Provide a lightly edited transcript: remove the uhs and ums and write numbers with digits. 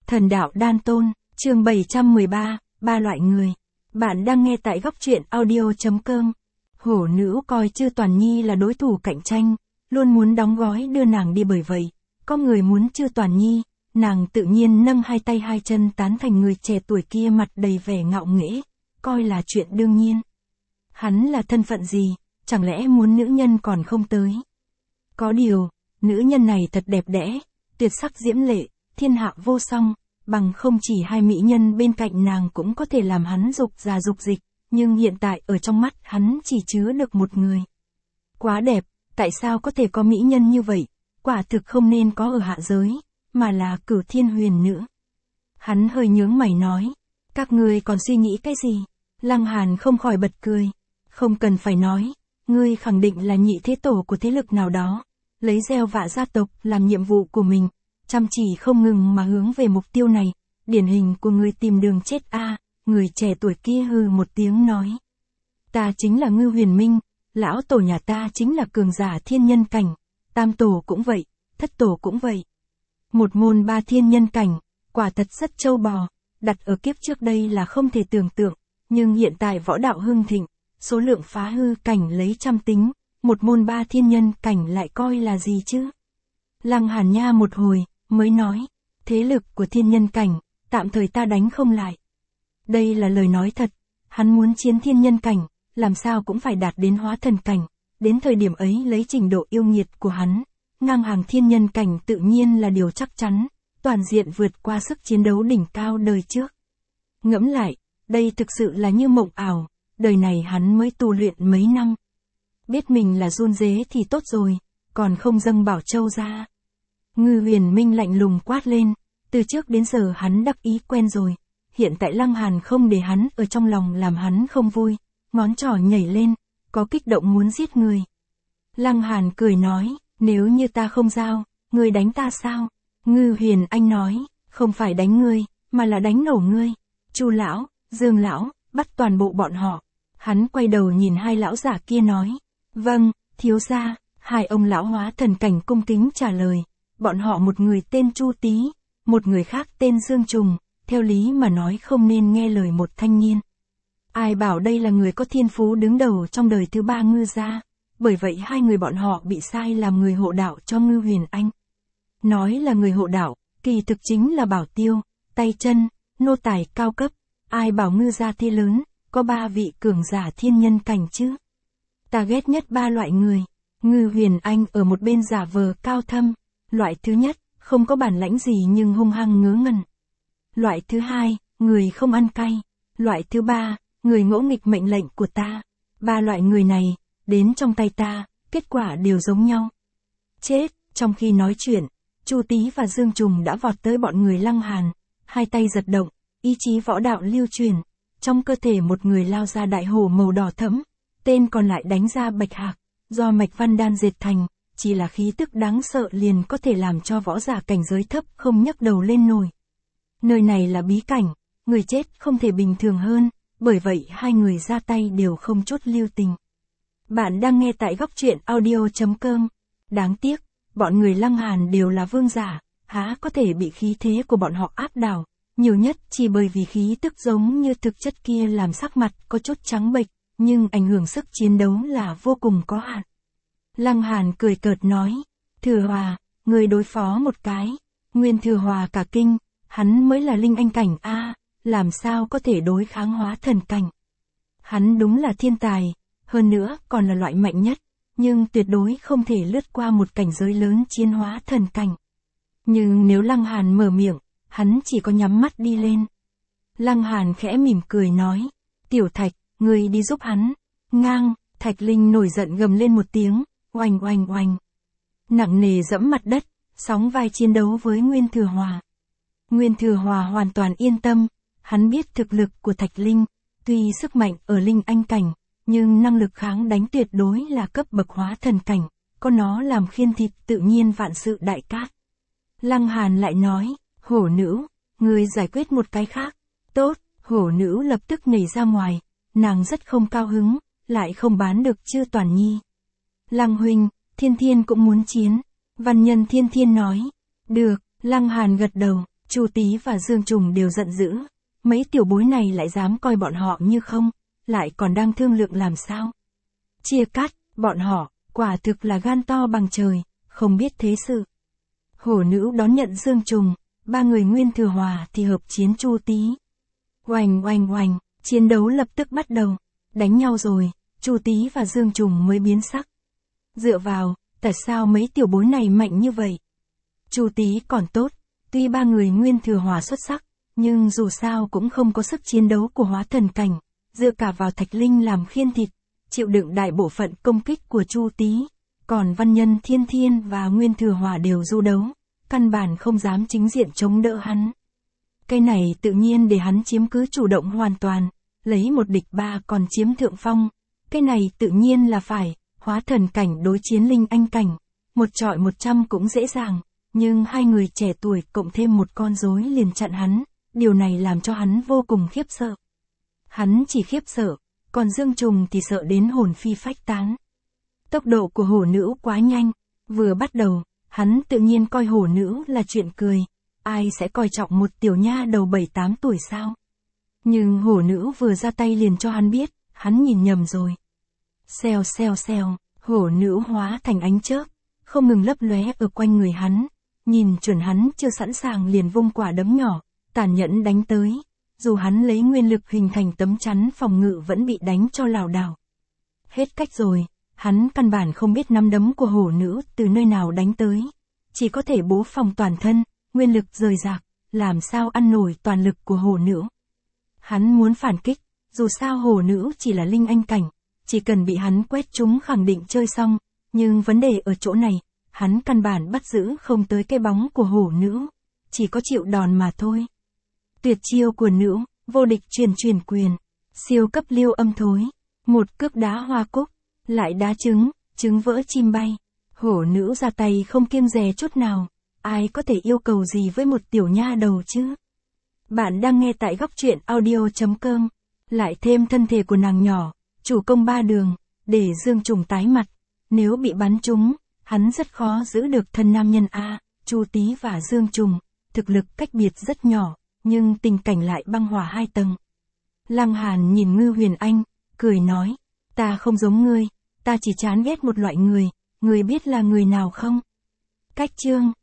Thần đạo đan tôn, chương 713, ba loại người. Bạn đang nghe tại góc truyện audio.com. Hổ nữ coi Chư Toàn Nhi là đối thủ cạnh tranh, luôn muốn đóng gói đưa nàng đi, bởi vậy, có người muốn Chư Toàn Nhi, nàng tự nhiên nâng hai tay hai chân tán thành người trẻ tuổi kia, mặt đầy vẻ ngạo nghễ, coi là chuyện đương nhiên. Hắn là thân phận gì, chẳng lẽ muốn nữ nhân còn không tới? Có điều, nữ nhân này thật đẹp đẽ, tuyệt sắc diễm lệ, thiên hạ vô song, bằng không chỉ hai mỹ nhân bên cạnh nàng cũng có thể làm hắn dục già dục dịch, nhưng hiện tại ở trong mắt hắn chỉ chứa được một người. Quá đẹp, tại sao có thể có mỹ nhân như vậy, quả thực không nên có ở hạ giới, mà là Cửu Thiên Huyền Nữ. Hắn hơi nhướng mày nói, các ngươi còn suy nghĩ cái gì? Lăng Hàn không khỏi bật cười, không cần phải nói, ngươi khẳng định là nhị thế tổ của thế lực nào đó, lấy gieo vạ gia tộc làm nhiệm vụ của mình, chăm chỉ không ngừng mà hướng về mục tiêu này, điển hình của người tìm đường chết a. Người trẻ tuổi kia hừ một tiếng nói, ta chính là Ngư Huyền Minh, lão tổ nhà ta chính là cường giả thiên nhân cảnh, tam tổ cũng vậy, thất tổ cũng vậy. Một môn ba thiên nhân cảnh, quả thật rất trâu bò, đặt ở kiếp trước đây là không thể tưởng tượng, nhưng hiện tại võ đạo hưng thịnh, số lượng phá hư cảnh lấy trăm tính, một môn ba thiên nhân cảnh lại coi là gì chứ? Lăng Hàn nha một hồi, mới nói, thế lực của thiên nhân cảnh, tạm thời ta đánh không lại. Đây là lời nói thật, hắn muốn chiến thiên nhân cảnh, làm sao cũng phải đạt đến hóa thần cảnh, đến thời điểm ấy lấy trình độ yêu nghiệt của hắn, ngang hàng thiên nhân cảnh tự nhiên là điều chắc chắn, toàn diện vượt qua sức chiến đấu đỉnh cao đời trước. Ngẫm lại, đây thực sự là như mộng ảo, đời này hắn mới tu luyện mấy năm. Biết mình là run rế thì tốt rồi, còn không dâng Bảo Châu ra. Ngư Huyền Minh lạnh lùng quát lên, từ trước đến giờ hắn đắc ý quen rồi, hiện tại Lăng Hàn không để hắn ở trong lòng làm hắn không vui, ngón trỏ nhảy lên, có kích động muốn giết người. Lăng Hàn cười nói, nếu như ta không giao, ngươi đánh ta sao? Ngư Huyền Anh nói, không phải đánh ngươi, mà là đánh nổ ngươi. Chu lão, Dương lão, bắt toàn bộ bọn họ. Hắn quay đầu nhìn hai lão giả kia nói, vâng, thiếu gia. Hai ông lão hóa thần cảnh cung kính trả lời, bọn họ một người tên Chu Tý, một người khác tên Dương Trùng, theo lý mà nói không nên nghe lời một thanh niên. Ai bảo đây là người có thiên phú đứng đầu trong đời thứ ba Ngư gia, bởi vậy hai người bọn họ bị sai làm người hộ đạo cho Ngư Huyền Anh. Nói là người hộ đạo, kỳ thực chính là bảo tiêu, tay chân, nô tài cao cấp, ai bảo Ngư gia thế lớn, có ba vị cường giả thiên nhân cảnh chứ. Ta ghét nhất ba loại người. Ngư Huyền Anh ở một bên giả vờ cao thâm, loại thứ nhất, không có bản lãnh gì nhưng hung hăng ngớ ngẩn. Loại thứ hai, người không ăn cay. Loại thứ ba, người ngỗ nghịch mệnh lệnh của ta. Ba loại người này, đến trong tay ta, kết quả đều giống nhau. Chết, trong khi nói chuyện, Chu Tý và Dương Trùng đã vọt tới bọn người Lăng Hàn, hai tay giật động, ý chí võ đạo lưu truyền, trong cơ thể một người lao ra đại hổ màu đỏ thẫm, tên còn lại đánh ra bạch hạc, do mạch văn đan dệt thành, chỉ là khí tức đáng sợ liền có thể làm cho võ giả cảnh giới thấp không nhấc đầu lên nổi. Nơi này là bí cảnh, người chết không thể bình thường hơn, bởi vậy hai người ra tay đều không chút lưu tình. Bạn đang nghe tại góc truyện audio.com. Đáng tiếc, bọn người Lăng Hàn đều là vương giả, há có thể bị khí thế của bọn họ áp đảo, nhiều nhất chỉ bởi vì khí tức giống như thực chất kia làm sắc mặt có chút trắng bệch, nhưng ảnh hưởng sức chiến đấu là vô cùng có hạn. Lăng Hàn cười cợt nói, Thừa Hòa, người đối phó một cái. Nguyên Thừa Hòa cả kinh, hắn mới là linh anh cảnh a, làm sao có thể đối kháng hóa thần cảnh. Hắn đúng là thiên tài, hơn nữa còn là loại mạnh nhất, nhưng tuyệt đối không thể lướt qua một cảnh giới lớn chiến hóa thần cảnh. Nhưng nếu Lăng Hàn mở miệng, hắn chỉ có nhắm mắt đi lên. Lăng Hàn khẽ mỉm cười nói, Tiểu Thạch, ngươi đi giúp hắn. Ngang, Thạch Linh nổi giận gầm lên một tiếng, oanh oanh oanh. Nặng nề dẫm mặt đất, sóng vai chiến đấu với Nguyên Thừa Hòa. Nguyên Thừa Hòa hoàn toàn yên tâm, hắn biết thực lực của Thạch Linh, tuy sức mạnh ở linh anh cảnh, nhưng năng lực kháng đánh tuyệt đối là cấp bậc hóa thần cảnh, có nó làm khiên thịt tự nhiên vạn sự đại cát. Lăng Hàn lại nói, hổ nữ, ngươi giải quyết một cái khác. Tốt, hổ nữ lập tức nhảy ra ngoài, nàng rất không cao hứng, lại không bán được Chư Toàn Nhi. Lăng huynh, Thiên Thiên cũng muốn chiến. Văn nhân Thiên Thiên nói, được, Lăng Hàn gật đầu, Chu Tý và Dương Trùng đều giận dữ, mấy tiểu bối này lại dám coi bọn họ như không, lại còn đang thương lượng làm sao. Chia cắt, bọn họ, quả thực là gan to bằng trời, không biết thế sự. Hổ nữ đón nhận Dương Trùng, ba người Nguyên Thừa Hòa thì hợp chiến Chu Tý. Oành oành oành, chiến đấu lập tức bắt đầu, đánh nhau rồi, Chu Tý và Dương Trùng mới biến sắc. Dựa vào, tại sao mấy tiểu bối này mạnh như vậy? Chu Tý còn tốt, tuy ba người Nguyên Thừa Hòa xuất sắc, nhưng dù sao cũng không có sức chiến đấu của hóa thần cảnh, dựa cả vào Thạch Linh làm khiên thịt, chịu đựng đại bộ phận công kích của Chu Tý, còn Văn Nhân Thiên Thiên và Nguyên Thừa Hòa đều du đấu, căn bản không dám chính diện chống đỡ hắn. Cái này tự nhiên để hắn chiếm cứ chủ động hoàn toàn, lấy một địch ba còn chiếm thượng phong, cái này tự nhiên là phải, hóa thần cảnh đối chiến linh anh cảnh, một trọi 100 cũng dễ dàng, nhưng hai người trẻ tuổi cộng thêm một con rối liền chặn hắn, điều này làm cho hắn vô cùng khiếp sợ. Hắn chỉ khiếp sợ, còn Dương Trùng thì sợ đến hồn phi phách tán. Tốc độ của hổ nữ quá nhanh, vừa bắt đầu, hắn tự nhiên coi hổ nữ là chuyện cười, ai sẽ coi trọng một tiểu nha đầu 7-8 tuổi sao? Nhưng hổ nữ vừa ra tay liền cho hắn biết, hắn nhìn nhầm rồi. Xèo xèo xèo, hổ nữ hóa thành ánh chớp, không ngừng lấp lóe ở quanh người hắn, nhìn chuẩn hắn chưa sẵn sàng liền vung quả đấm nhỏ, tàn nhẫn đánh tới, dù hắn lấy nguyên lực hình thành tấm chắn phòng ngự vẫn bị đánh cho lảo đảo. Hết cách rồi, hắn căn bản không biết nắm đấm của hổ nữ từ nơi nào đánh tới, chỉ có thể bố phòng toàn thân, nguyên lực rời rạc, làm sao ăn nổi toàn lực của hổ nữ. Hắn muốn phản kích, dù sao hổ nữ chỉ là linh anh cảnh, chỉ cần bị hắn quét trúng khẳng định chơi xong, nhưng vấn đề ở chỗ này, hắn căn bản bắt giữ không tới cái bóng của hổ nữ, chỉ có chịu đòn mà thôi. Tuyệt chiêu của nữ, vô địch truyền quyền, siêu cấp liêu âm thối, một cước đá hoa cúc, lại đá trứng vỡ chim bay. Hổ nữ ra tay không kiêng dè chút nào, ai có thể yêu cầu gì với một tiểu nha đầu chứ? Bạn đang nghe tại góc truyện audio.com, lại thêm thân thể của nàng nhỏ, chủ công 3 đường, để Dương Trùng tái mặt, nếu bị bắn trúng, hắn rất khó giữ được thân nam nhân a. Chu Tý và Dương Trùng, thực lực cách biệt rất nhỏ, nhưng tình cảnh lại băng hỏa 2 tầng. Lăng Hàn nhìn Ngư Huyền Anh, cười nói, ta không giống ngươi, ta chỉ chán ghét một loại người, ngươi biết là người nào không? Cách chương